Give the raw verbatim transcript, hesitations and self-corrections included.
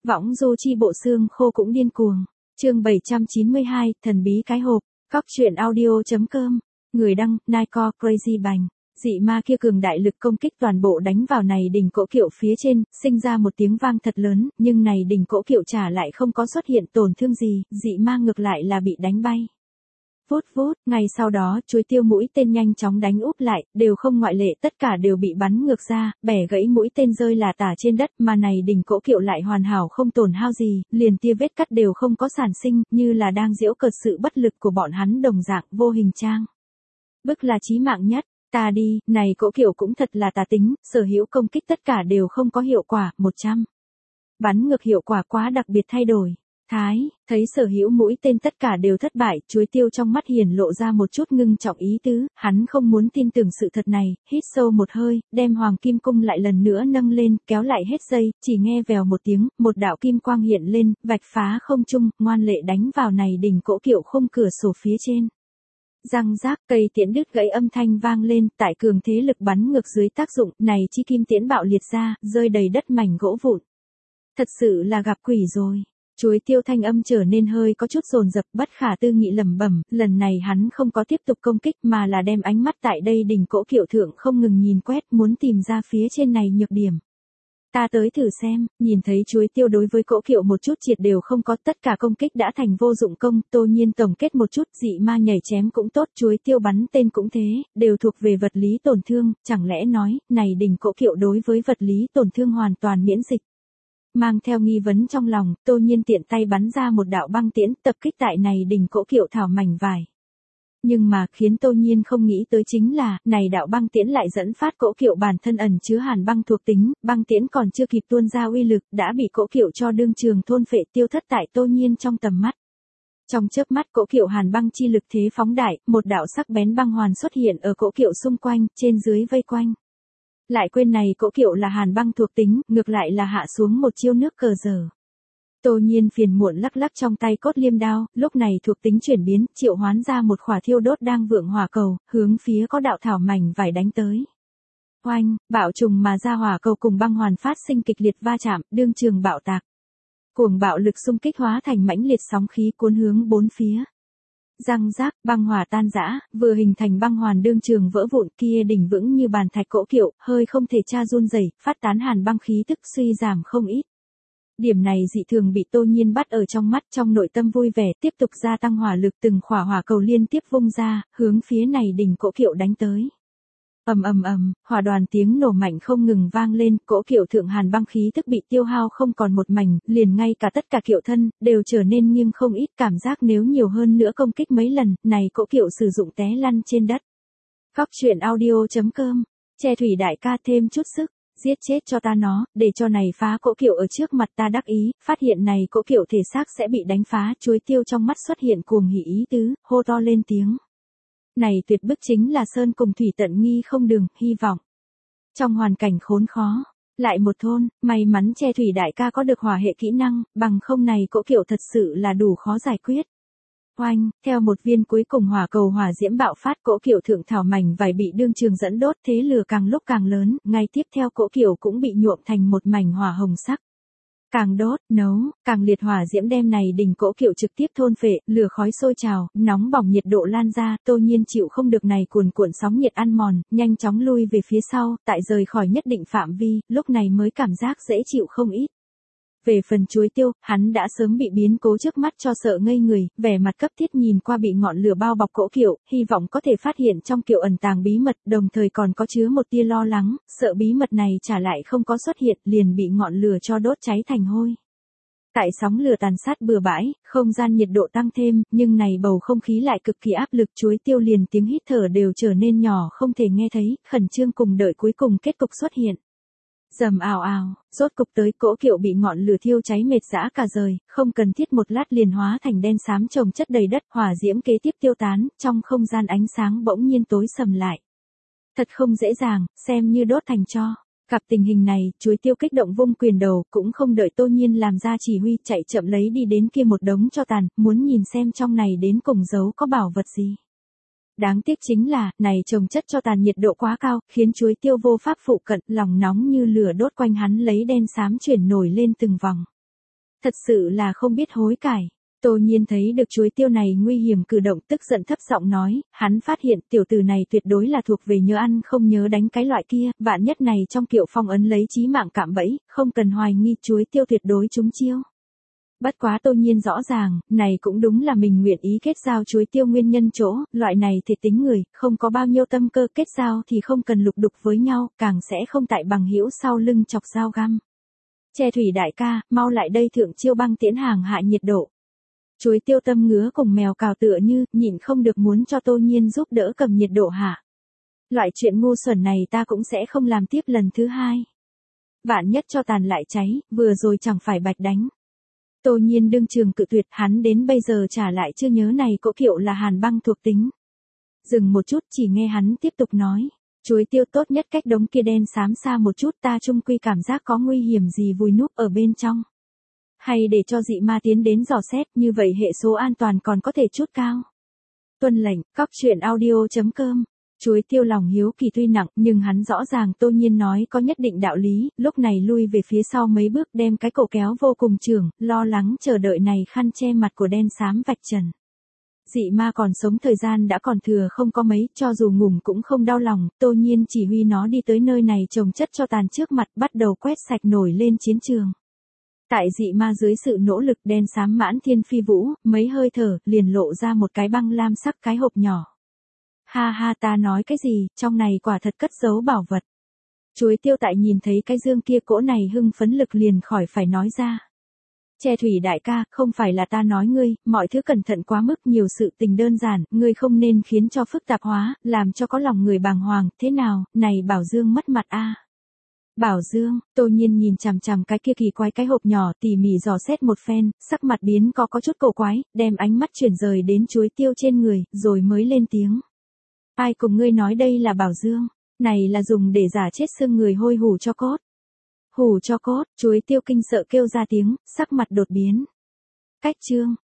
Võng du chi bộ xương khô cũng điên cuồng. Chương bảy trăm chín mươi hai, thần bí cái hộp. Cóc truyện audio.com. Người đăng, Nike Crazy Bành. Dị ma kia cường đại lực công kích toàn bộ đánh vào này đỉnh cỗ kiệu phía trên, sinh ra một tiếng vang thật lớn, nhưng này đỉnh cỗ kiệu trả lại không có xuất hiện tổn thương gì, dị ma ngược lại là bị đánh bay. Vút vút, ngay sau đó, chuối tiêu mũi tên nhanh chóng đánh úp lại, đều không ngoại lệ, tất cả đều bị bắn ngược ra, bẻ gãy mũi tên rơi là tả trên đất, mà này đỉnh cỗ kiệu lại hoàn hảo không tổn hao gì, liền tia vết cắt đều không có sản sinh, như là đang giễu cợt sự bất lực của bọn hắn đồng dạng, vô hình trang. Bức là chí mạng nhất. Ta đi, này cỗ kiệu cũng thật là tà tính, sở hữu công kích tất cả đều không có hiệu quả, một trăm. Bắn ngược hiệu quả quá đặc biệt thay đổi. Thái, thấy sở hữu mũi tên tất cả đều thất bại, chuối tiêu trong mắt hiển lộ ra một chút ngưng trọng ý tứ, hắn không muốn tin tưởng sự thật này, hít sâu một hơi, đem hoàng kim cung lại lần nữa nâng lên, kéo lại hết dây, chỉ nghe vèo một tiếng, một đạo kim quang hiện lên, vạch phá không trung, ngoan lệ đánh vào này đỉnh cỗ kiệu khung cửa sổ phía trên. Răng rác, cây tiễn đứt gãy âm thanh vang lên, tại cường thế lực bắn ngược dưới tác dụng, này chi kim tiễn bạo liệt ra, rơi đầy đất mảnh gỗ vụn. Thật sự là gặp quỷ rồi. Chuối tiêu thanh âm trở nên hơi có chút dồn dập, bất khả tư nghị lẩm bẩm, lần này hắn không có tiếp tục công kích mà là đem ánh mắt tại đây đỉnh cỗ kiệu thượng không ngừng nhìn quét, muốn tìm ra phía trên này nhược điểm. Ta tới thử xem, nhìn thấy chuối tiêu đối với cỗ kiệu một chút triệt đều không có, tất cả công kích đã thành vô dụng công, Tô Nhiên tổng kết một chút, dị ma nhảy chém cũng tốt, chuối tiêu bắn tên cũng thế, đều thuộc về vật lý tổn thương, chẳng lẽ nói, này đỉnh cỗ kiệu đối với vật lý tổn thương hoàn toàn miễn dịch. Mang theo nghi vấn trong lòng, Tô Nhiên tiện tay bắn ra một đạo băng tiễn, tập kích tại này đỉnh cỗ kiệu thảo mảnh vải. Nhưng mà khiến Tô Nhiên không nghĩ tới chính là, này đạo băng tiễn lại dẫn phát cỗ kiệu bản thân ẩn chứa hàn băng thuộc tính, băng tiễn còn chưa kịp tuôn ra uy lực, đã bị cỗ kiệu cho đương trường thôn phệ tiêu thất tại Tô Nhiên trong tầm mắt. Trong chớp mắt cỗ kiệu hàn băng chi lực thế phóng đại, một đạo sắc bén băng hoàn xuất hiện ở cỗ kiệu xung quanh, trên dưới vây quanh. Lại quên này cỗ kiệu là hàn băng thuộc tính, ngược lại là hạ xuống một chiêu nước cờ giờ. Tô Nhiên phiền muộn lắc lắc trong tay cốt liêm đao, lúc này thuộc tính chuyển biến, triệu hoán ra một khỏa thiêu đốt đang vượng hỏa cầu, hướng phía có đạo thảo mảnh vải đánh tới. Oanh, bạo trùng mà ra hỏa cầu cùng băng hoàn phát sinh kịch liệt va chạm, đương trường bạo tạc. Cuồng bạo lực xung kích hóa thành mãnh liệt sóng khí cuốn hướng bốn phía. Răng rác, băng hỏa tan rã, vừa hình thành băng hoàn đương trường vỡ vụn, kia đỉnh vững như bàn thạch cỗ kiệu, hơi không thể tra run rẩy, phát tán hàn băng khí tức suy giảm không ít. Điểm này dị thường bị Tô Nhiên bắt ở trong mắt, trong nội tâm vui vẻ, tiếp tục gia tăng hỏa lực, từng khỏa hỏa cầu liên tiếp vung ra, hướng phía này đỉnh cỗ kiệu đánh tới. Ầm ầm ầm, hỏa đoàn tiếng nổ mạnh không ngừng vang lên, cỗ kiệu thượng hàn băng khí tức bị tiêu hao không còn một mảnh, liền ngay cả tất cả kiệu thân đều trở nên nghiêng không ít, cảm giác nếu nhiều hơn nữa công kích mấy lần, này cỗ kiệu sử dụng té lăn trên đất. Cóc truyện audio.com. Che thủy đại ca thêm chút sức. Giết chết cho ta nó, để cho này phá cỗ kiệu ở trước mặt ta đắc ý, phát hiện này cỗ kiệu thể xác sẽ bị đánh phá, chuối tiêu trong mắt xuất hiện cuồng hỉ ý tứ, hô to lên tiếng. Này tuyệt bức chính là sơn cùng thủy tận nghi không đường, hy vọng. Trong hoàn cảnh khốn khó, lại một thôn, may mắn che thủy đại ca có được hỏa hệ kỹ năng, bằng không này cỗ kiệu thật sự là đủ khó giải quyết. Oanh, theo một viên cuối cùng hỏa cầu hỏa diễm bạo phát, cỗ kiệu thượng thảo mảnh vải bị đương trường dẫn đốt, thế lửa càng lúc càng lớn, ngay tiếp theo cỗ kiệu cũng bị nhuộm thành một mảnh hỏa hồng sắc. Càng đốt, nấu, càng liệt hỏa diễm đem này đỉnh cỗ kiệu trực tiếp thôn phệ, lửa khói sôi trào, nóng bỏng nhiệt độ lan ra, Tô Nhiên chịu không được này cuồn cuộn sóng nhiệt ăn mòn, nhanh chóng lui về phía sau, tại rời khỏi nhất định phạm vi, lúc này mới cảm giác dễ chịu không ít. Về phần chuối tiêu, hắn đã sớm bị biến cố trước mắt cho sợ ngây người, vẻ mặt cấp thiết nhìn qua bị ngọn lửa bao bọc cỗ kiệu, hy vọng có thể phát hiện trong kiệu ẩn tàng bí mật, đồng thời còn có chứa một tia lo lắng, sợ bí mật này trả lại không có xuất hiện, liền bị ngọn lửa cho đốt cháy thành hôi. Tại sóng lửa tàn sát bừa bãi, không gian nhiệt độ tăng thêm, nhưng này bầu không khí lại cực kỳ áp lực, chuối tiêu liền tiếng hít thở đều trở nên nhỏ không thể nghe thấy, khẩn trương cùng đợi cuối cùng kết cục xuất hiện. Rầm ào ào, rốt cục tới, cỗ kiệu bị ngọn lửa thiêu cháy mệt rã cả rời, không cần thiết một lát liền hóa thành đen xám chồng chất đầy đất, hỏa diễm kế tiếp tiêu tán, trong không gian ánh sáng bỗng nhiên tối sầm lại. Thật không dễ dàng, xem như đốt thành tro. Gặp tình hình này, chuối tiêu kích động vung quyền đầu, cũng không đợi Tô Nhiên làm ra chỉ huy, chạy chậm lấy đi đến kia một đống tro tàn, muốn nhìn xem trong này đến cùng giấu có bảo vật gì. Đáng tiếc chính là, này trồng chất cho tàn nhiệt độ quá cao, khiến chuối tiêu vô pháp phụ cận, lòng nóng như lửa đốt quanh hắn lấy đen xám chuyển nổi lên từng vòng. Thật sự là không biết hối cải. Tô Nhiên thấy được chuối tiêu này nguy hiểm cử động, tức giận thấp giọng nói, hắn phát hiện tiểu tử này tuyệt đối là thuộc về nhớ ăn không nhớ đánh cái loại kia, vạn nhất này trong Kiệu Phong ấn lấy chí mạng cạm bẫy, không cần hoài nghi chuối tiêu tuyệt đối trúng chiêu. Bất quá Tô Nhiên rõ ràng, này cũng đúng là mình nguyện ý kết giao chuối tiêu nguyên nhân chỗ, loại này thì tính người, không có bao nhiêu tâm cơ, kết giao thì không cần lục đục với nhau, càng sẽ không tại bằng hữu sau lưng chọc dao găm. Che Thủy đại ca, mau lại đây thượng chiêu băng tiễn hàng hạ nhiệt độ. Chuối tiêu tâm ngứa cùng mèo cào tựa như, nhịn không được muốn cho Tô Nhiên giúp đỡ cầm nhiệt độ hạ. Loại chuyện ngu xuẩn này ta cũng sẽ không làm tiếp lần thứ hai. Vạn nhất cho tàn lại cháy, vừa rồi chẳng phải bạch đánh. Tô Nhiên đương trường cự tuyệt, hắn đến bây giờ trả lại chưa nhớ này cỗ Kiệu là hàn băng thuộc tính. Dừng một chút chỉ nghe hắn tiếp tục nói, chuối tiêu tốt nhất cách đống kia đen xám xa một chút, ta chung quy cảm giác có nguy hiểm gì vùi núp ở bên trong. Hay để cho dị ma tiến đến dò xét, như vậy hệ số an toàn còn có thể chút cao. Tuân lệnh, cóc truyện audio chấm com. Chuối tiêu lòng hiếu kỳ tuy nặng, nhưng hắn rõ ràng Tô Nhiên nói có nhất định đạo lý, lúc này lui về phía sau mấy bước đem cái cổ kéo vô cùng trưởng, lo lắng chờ đợi này khăn che mặt của đen xám vạch trần. Dị ma còn sống thời gian đã còn thừa không có mấy, cho dù ngủm cũng không đau lòng, Tô Nhiên chỉ huy nó đi tới nơi này trồng chất cho tàn trước mặt, bắt đầu quét sạch nổi lên chiến trường. Tại dị ma dưới sự nỗ lực đen xám mãn thiên phi vũ, mấy hơi thở, liền lộ ra một cái băng lam sắc cái hộp nhỏ. Ha ha, ta nói cái gì, trong này quả thật cất giấu bảo vật. Chuối tiêu tại nhìn thấy cái dương kia cỗ này hưng phấn lực liền khỏi phải nói ra. Che Thủy đại ca, không phải là ta nói ngươi, mọi thứ cẩn thận quá mức, nhiều sự tình đơn giản, ngươi không nên khiến cho phức tạp hóa, làm cho có lòng người bàng hoàng, thế nào, này Bảo Dương mất mặt a. Bảo Dương, Tô Nhiên nhìn chằm chằm cái kia kỳ quái cái hộp nhỏ, tỉ mỉ dò xét một phen, sắc mặt biến có có chút cổ quái, đem ánh mắt chuyển rời đến chuối tiêu trên người, rồi mới lên tiếng. Ai cùng ngươi nói đây là Bảo Dương, này là dùng để giả chết xương người hôi hủ cho cốt. Hủ cho cốt, chuối tiêu kinh sợ kêu ra tiếng, sắc mặt đột biến. Cách chương,